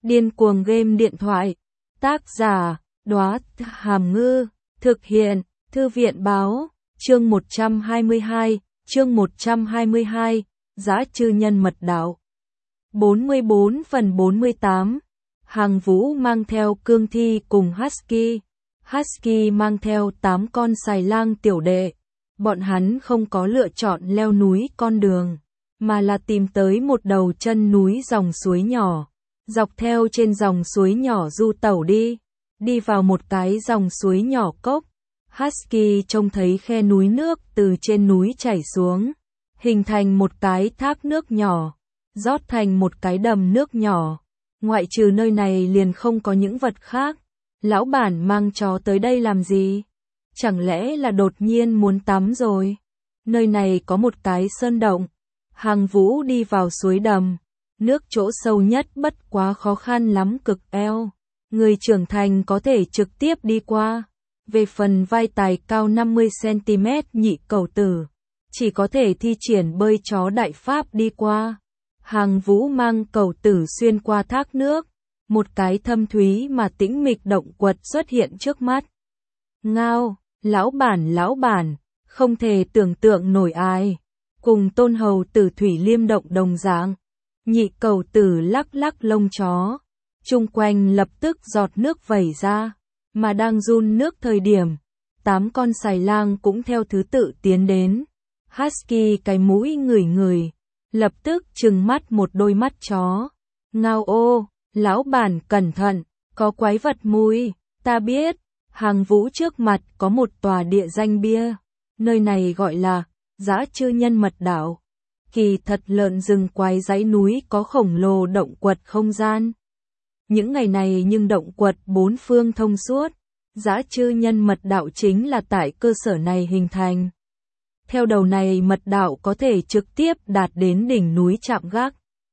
Điên cuồng game điện thoại. Tác giả, Đóa Hàm Ngư. Thực hiện, Thư viện báo. Chương 122, Dã Chư Nhân Mật Đạo. 44 phần 48. Hàng Vũ mang theo cương thi cùng Husky. Husky mang theo 8 con xài lang tiểu đệ. Bọn hắn không có lựa chọn leo núi con đường, mà là tìm tới một đầu chân núi dòng suối nhỏ. Dọc theo trên dòng suối nhỏ du tẩu đi vào một cái dòng suối nhỏ cốc. Husky trông thấy khe núi nước từ trên núi chảy xuống, hình thành một cái thác nước nhỏ, rót thành một cái đầm nước nhỏ. Ngoại trừ nơi này liền không có những vật khác. Lão bản mang chó tới đây làm gì? Chẳng lẽ là đột nhiên muốn tắm rồi? Nơi này có một cái sơn động. Hàng Vũ đi vào suối đầm. Nước chỗ sâu nhất bất quá khó khăn lắm cực eo. Người trưởng thành có thể trực tiếp đi qua. Về phần vai tài cao 50cm nhị cẩu tử, chỉ có thể thi triển bơi chó đại pháp đi qua. Hàng Vũ mang cẩu tử xuyên qua thác nước. Một cái thâm thúy mà tĩnh mịch động quật xuất hiện trước mắt. Ngao, lão bản, không thể tưởng tượng nổi ai. Cùng tôn hầu tử thủy liêm động đồng dạng. Nhị cẩu tử lắc lắc lông chó. Chung quanh lập tức giọt nước vẩy ra. Mà đang run nước thời điểm, 8 con xài lang cũng theo thứ tự tiến đến. Husky cái mũi ngửi, lập tức trừng mắt một đôi mắt chó. Ngao ô, lão bản cẩn thận, có quái vật mùi, ta biết. Hàng Vũ trước mặt có một tòa địa danh bia. Nơi này gọi là Dã Chư Nhân Mật Đạo. Kỳ thật lợn rừng quái dãy núi có khổng lồ động quật không gian. Những ngày này nhưng động quật bốn phương thông suốt. Dã Chư Nhân Mật Đạo chính là tại cơ sở này hình thành. Theo đầu này mật đạo có thể trực tiếp đạt đến đỉnh núi Trạm Gác.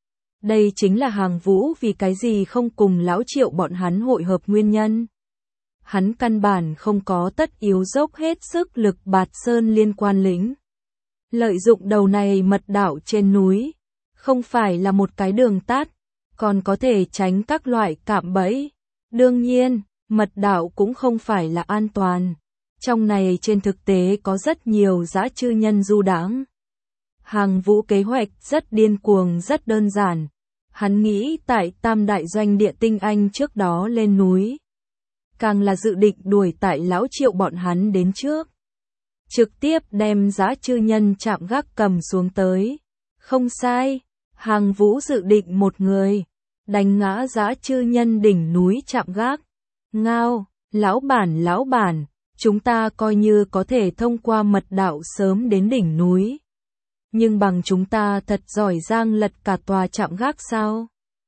Đây chính là Hàng Vũ vì cái gì không cùng lão Triệu bọn hắn hội hợp nguyên nhân. Hắn căn bản không có tất yếu dốc hết sức lực bạt sơn liên quan lĩnh. Lợi dụng đầu này mật đạo trên núi, không phải là một cái đường tắt, còn có thể tránh các loại cạm bẫy. Đương nhiên, mật đạo cũng không phải là an toàn. Trong này trên thực tế có rất nhiều dã chư nhân du đãng. Hàng Vũ kế hoạch rất điên cuồng, rất đơn giản. Hắn nghĩ tại Tam Đại Doanh Địa Tinh Anh trước đó lên núi. Càng là dự định đuổi tại lão Triệu bọn hắn đến trước. Trực tiếp đem dã chư nhân Trạm Gác cầm xuống tới. Không sai, Hàng Vũ dự định một người đánh ngã dã chư nhân đỉnh núi Trạm Gác. Ngao, lão bản, chúng ta coi như có thể thông qua mật đạo sớm đến đỉnh núi. Nhưng bằng chúng ta thật giỏi giang lật cả tòa Trạm Gác sao?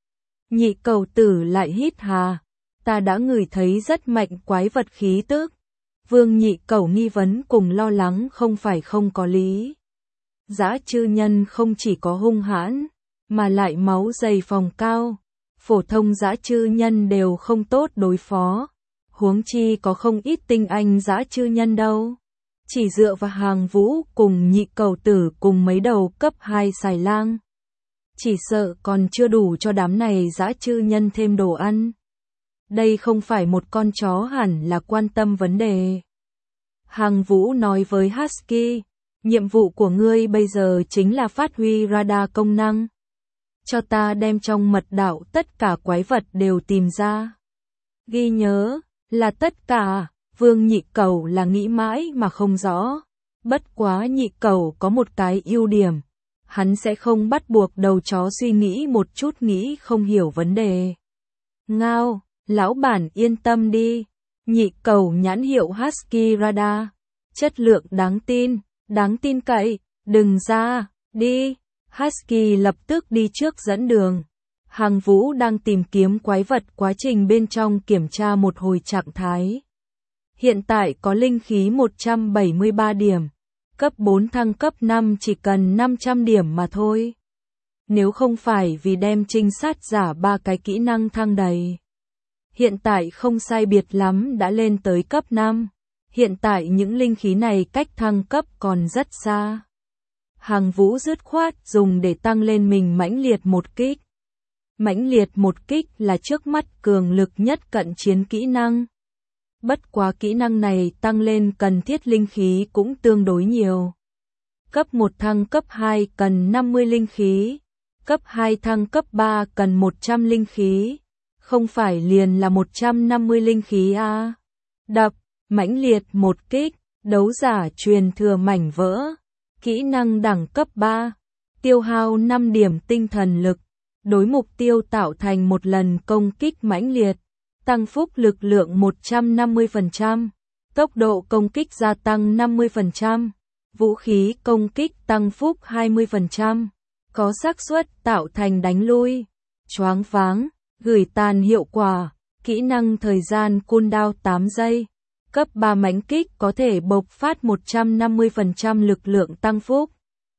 Nhị cẩu tử lại hít hà. Ta đã ngửi thấy rất mạnh quái vật khí tức. Vương nhị cẩu nghi vấn cùng lo lắng không phải không có lý. Dã chư nhân không chỉ có hung hãn, mà lại máu dày phòng cao. Phổ thông dã chư nhân đều không tốt đối phó. Huống chi có không ít tinh anh dã chư nhân đâu. Chỉ dựa vào Hàng Vũ cùng nhị cẩu tử cùng mấy đầu cấp 2 xài lang. Chỉ sợ còn chưa đủ cho đám này dã chư nhân thêm đồ ăn. Đây không phải một con chó hẳn là quan tâm vấn đề. Hàng Vũ nói với Husky, nhiệm vụ của ngươi bây giờ chính là phát huy radar công năng. Cho ta đem trong mật đạo tất cả quái vật đều tìm ra. Ghi nhớ, là tất cả. Vương nhị cẩu là nghĩ mãi mà không rõ. Bất quá nhị cẩu có một cái ưu điểm. Hắn sẽ không bắt buộc đầu chó suy nghĩ một chút nghĩ không hiểu vấn đề. Ngao, lão bản yên tâm đi. Nhị cẩu nhãn hiệu Husky Radar. Chất lượng đáng tin cậy, đừng ra, đi. Husky lập tức đi trước dẫn đường. Hàng Vũ đang tìm kiếm quái vật, quá trình bên trong kiểm tra một hồi trạng thái. Hiện tại có linh khí 173 điểm. Cấp 4 thăng cấp 5 chỉ cần 500 điểm mà thôi. Nếu không phải vì đem trinh sát giả 3 cái kỹ năng thăng đầy. Hiện tại không sai biệt lắm đã lên tới cấp 5. Hiện tại những linh khí này cách thăng cấp còn rất xa. Hàng Vũ dứt khoát dùng để tăng lên mình mãnh liệt một kích. Mãnh liệt một kích là trước mắt cường lực nhất cận chiến kỹ năng. Bất quá kỹ năng này tăng lên cần thiết linh khí cũng tương đối nhiều. Cấp 1 thăng cấp 2 cần 50 linh khí, cấp 2 thăng cấp 3 cần 100 linh khí, không phải liền là 150 linh khí à. Đập, mãnh liệt một kích, đấu giả truyền thừa mảnh vỡ, kỹ năng đẳng cấp 3, tiêu hao 5 điểm tinh thần lực, đối mục tiêu tạo thành một lần công kích mãnh liệt, tăng phúc lực lượng 150%, tốc độ công kích gia tăng 50%, vũ khí công kích tăng phúc 20%, có xác suất tạo thành đánh lui, choáng váng, gửi tàn hiệu quả, kỹ năng thời gian cooldown 8 giây, cấp 3 mãnh kích có thể bộc phát 150% lực lượng tăng phúc.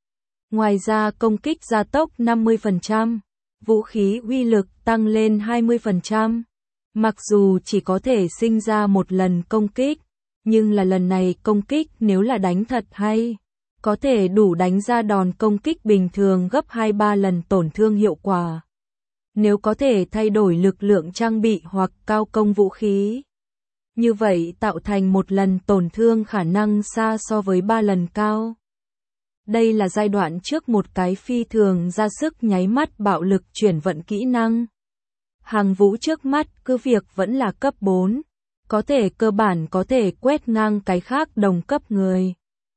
Ngoài ra công kích gia tốc 50%, vũ khí uy lực tăng lên 20%. Mặc dù chỉ có thể sinh ra một lần công kích, nhưng là lần này công kích nếu là đánh thật hay, có thể đủ đánh ra đòn công kích bình thường gấp 2-3 lần tổn thương hiệu quả. Nếu có thể thay đổi lực lượng trang bị hoặc cao công vũ khí, như vậy tạo thành một lần tổn thương khả năng xa so với 3 lần cao. Đây là giai đoạn trước một cái phi thường ra sức nháy mắt bạo lực chuyển vận kỹ năng. Hàng vũ trước mắt cứ việc vẫn là cấp 4, có thể cơ bản có thể quét ngang cái khác đồng cấp người.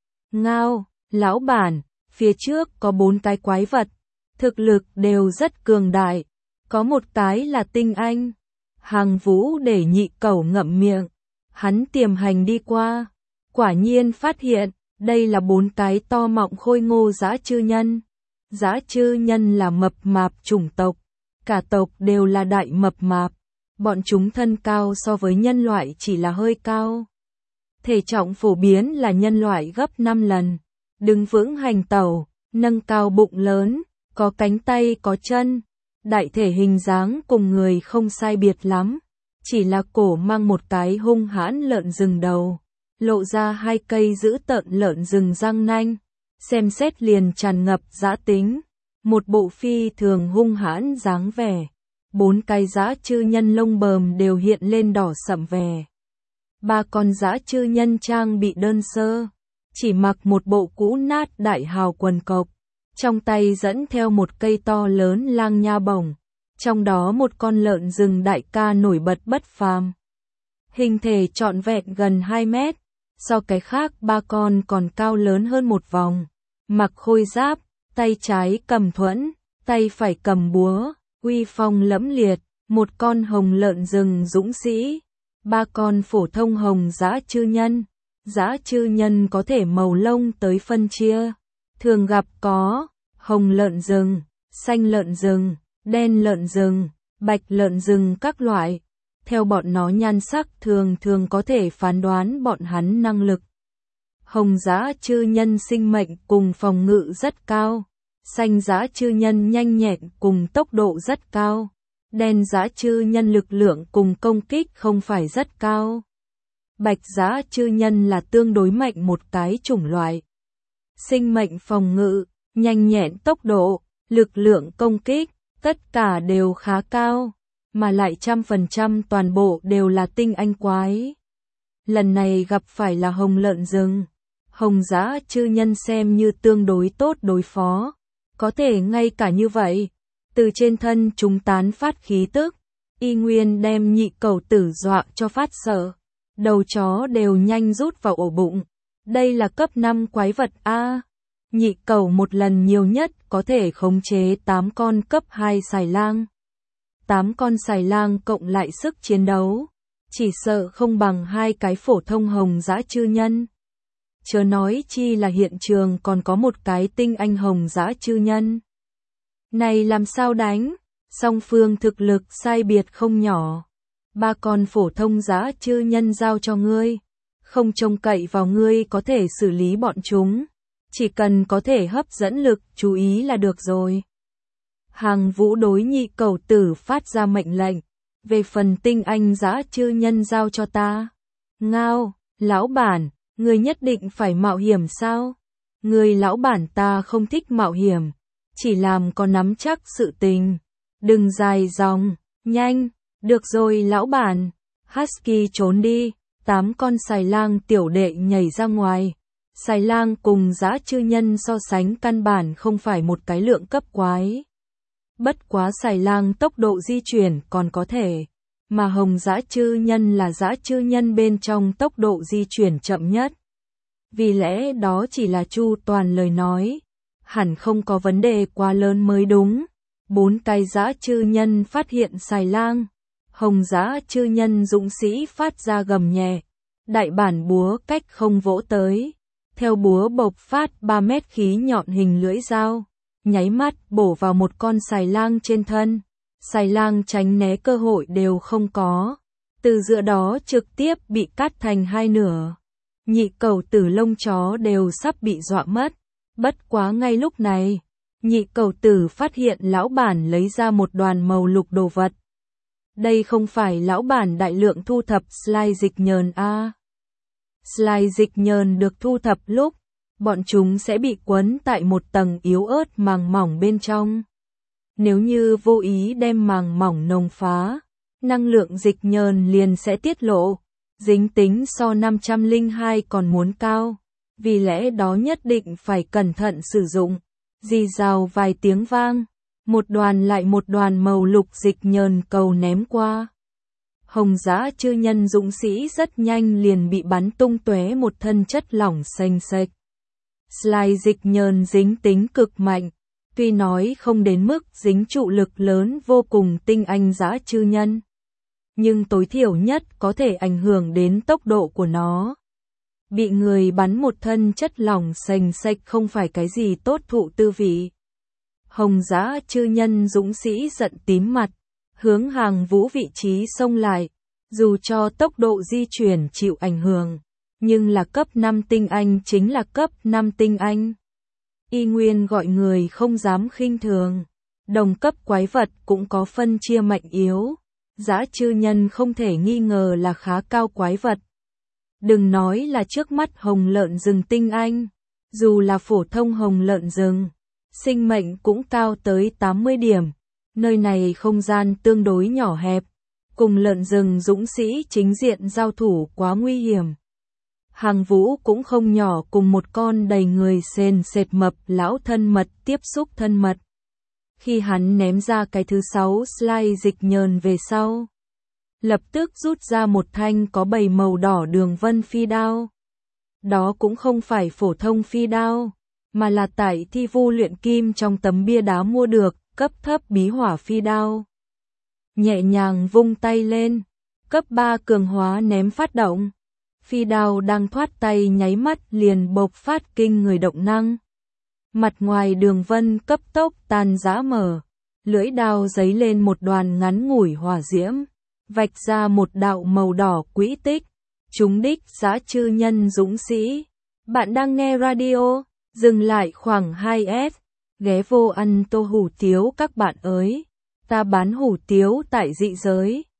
Ngao, lão bản, phía trước có 4 cái quái vật, thực lực đều rất cường đại, có một cái là tinh anh. Hàng vũ để nhị cẩu ngậm miệng, hắn tiềm hành đi qua, quả nhiên phát hiện, đây là 4 cái to mọng khôi ngô dã chư nhân. Dã chư nhân là mập mạp chủng tộc, cả tộc đều là đại mập mạp, bọn chúng thân cao so với nhân loại chỉ là hơi cao. Thể trọng phổ biến là nhân loại gấp 5 lần, đứng vững hành tẩu, nâng cao bụng lớn, có cánh tay có chân, đại thể hình dáng cùng người không sai biệt lắm, chỉ là cổ mang một cái hung hãn lợn rừng đầu, lộ ra 2 cây giữ tợn lợn rừng răng nanh, xem xét liền tràn ngập dã tính, một bộ phi thường hung hãn dáng vẻ. 4 cái dã chư nhân lông bờm đều hiện lên đỏ sậm vẻ. 3 con dã chư nhân trang bị đơn sơ, chỉ mặc một bộ cũ nát đại hào quần cộc, trong tay dẫn theo một cây to lớn lang nha bổng, trong đó một con lợn rừng đại ca nổi bật bất phàm. Hình thể trọn vẹn gần 2 mét, so cái khác 3 con còn cao lớn hơn một vòng, mặc khôi giáp, tay trái cầm thuẫn, tay phải cầm búa, uy phong lẫm liệt, một con hồng lợn rừng dũng sĩ, 3 con phổ thông hồng dã chư nhân. Dã chư nhân có thể màu lông tới phân chia, thường gặp có hồng lợn rừng, xanh lợn rừng, đen lợn rừng, bạch lợn rừng các loại. Theo bọn nó nhan sắc thường thường có thể phán đoán bọn hắn năng lực. Hồng dã chư nhân sinh mệnh cùng phòng ngự rất cao, xanh dã chư nhân nhanh nhẹn cùng tốc độ rất cao, đen dã chư nhân lực lượng cùng công kích không phải rất cao. Bạch dã chư nhân là tương đối mạnh một cái chủng loại. Sinh mệnh phòng ngự, nhanh nhẹn tốc độ, lực lượng công kích, tất cả đều khá cao, mà lại 100% toàn bộ đều là tinh anh quái. Lần này gặp phải là hồng lợn rừng, hồng dã chư nhân xem như tương đối tốt đối phó, có thể ngay cả như vậy, từ trên thân chúng tán phát khí tức, y nguyên đem nhị cẩu tử dọa cho phát sợ. Đầu chó đều nhanh rút vào ổ bụng. Đây là cấp 5 quái vật A. Nhị cẩu một lần nhiều nhất có thể khống chế 8 con cấp 2 xài lang. 8 con xài lang cộng lại sức chiến đấu, chỉ sợ không bằng 2 cái phổ thông hồng dã chư nhân. Chớ nói chi là hiện trường còn có một cái tinh anh hồng dã chư nhân. Này làm sao đánh? Song phương thực lực sai biệt không nhỏ. 3 con phổ thông dã chư nhân giao cho ngươi, không trông cậy vào ngươi có thể xử lý bọn chúng, chỉ cần có thể hấp dẫn lực chú ý là được rồi. Hàng vũ đối nhị cẩu tử phát ra mệnh lệnh, về phần tinh anh dã chư nhân giao cho ta. Ngao, lão bản, ngươi nhất định phải mạo hiểm sao? Ngươi lão bản ta không thích mạo hiểm, chỉ làm có nắm chắc sự tình. Đừng dài dòng, nhanh, được rồi lão bản. Husky trốn đi, 8 con xài lang tiểu đệ nhảy ra ngoài. Xài lang cùng dã chư nhân so sánh căn bản không phải một cái lượng cấp quái. Bất quá xài lang tốc độ di chuyển còn có thể, mà hồng dã chư nhân là dã chư nhân bên trong tốc độ di chuyển chậm nhất. Vì lẽ đó chỉ là chu toàn lời nói, hẳn không có vấn đề quá lớn mới đúng. 4 cái dã chư nhân phát hiện xài lang, hồng dã chư nhân dũng sĩ phát ra gầm nhẹ, đại bản búa cách không vỗ tới, theo búa bộc phát 3 mét khí nhọn hình lưỡi dao, nháy mắt bổ vào một con xài lang trên thân, xài lang tránh né cơ hội đều không có, từ giữa đó trực tiếp bị cắt thành hai nửa. Nhị cẩu tử lông chó đều sắp bị dọa mất, bất quá ngay lúc này, nhị cẩu tử phát hiện lão bản lấy ra một đoàn màu lục đồ vật. Đây không phải lão bản đại lượng thu thập slide dịch nhờn a. Slide dịch nhờn được thu thập lúc, bọn chúng sẽ bị quấn tại một tầng yếu ớt màng mỏng bên trong. Nếu như vô ý đem màng mỏng nồng phá, năng lượng dịch nhờn liền sẽ tiết lộ, dính tính so 502 còn muốn cao, vì lẽ đó nhất định phải cẩn thận sử dụng. Rì rào vài tiếng vang, một đoàn lại một đoàn màu lục dịch nhờn cầu ném qua. Hồng dã chư nhân dũng sĩ rất nhanh liền bị bắn tung tóe một thân chất lỏng xanh xệch. Slide dịch nhờn dính tính cực mạnh, tuy nói không đến mức dính trụ lực lớn vô cùng tinh anh dã chư nhân, nhưng tối thiểu nhất có thể ảnh hưởng đến tốc độ của nó. Bị người bắn một thân chất lỏng sành sạch không phải cái gì tốt thụ tư vị. Hồng dã chư nhân dũng sĩ giận tím mặt, hướng Hàng Vũ vị trí xông lại, dù cho tốc độ di chuyển chịu ảnh hưởng, nhưng là cấp 5 tinh anh chính là cấp 5 tinh anh. Y nguyên gọi người không dám khinh thường, đồng cấp quái vật cũng có phân chia mạnh yếu, dã chư nhân không thể nghi ngờ là khá cao quái vật. Đừng nói là trước mắt hồng lợn rừng tinh anh, dù là phổ thông hồng lợn rừng, sinh mệnh cũng cao tới 80 điểm. Nơi này không gian tương đối nhỏ hẹp, cùng lợn rừng dũng sĩ chính diện giao thủ quá nguy hiểm. Hàng Vũ cũng không nhỏ, cùng một con đầy người sền sệt mập lão thân mật tiếp xúc thân mật. Khi hắn ném ra cái thứ 6 slide dịch nhờn về sau, lập tức rút ra một thanh có 7 màu đỏ đường vân phi đao. Đó cũng không phải phổ thông phi đao, mà là tại Thi Vu luyện kim trong tấm bia đá mua được, cấp thấp bí hỏa phi đao. Nhẹ nhàng vung tay lên, cấp 3 cường hóa ném phát động. Phi đao đang thoát tay nháy mắt liền bộc phát kinh người động năng. Mặt ngoài đường vân cấp tốc tan rã mở, lưỡi đao giấy lên một đoàn ngắn ngủi hỏa diễm, vạch ra một đạo màu đỏ quỹ tích, trúng đích dã chư nhân dũng sĩ. Bạn đang nghe radio, dừng lại khoảng 2S, ghé vô ăn tô hủ tiếu các bạn ơi, ta bán hủ tiếu tại dị giới.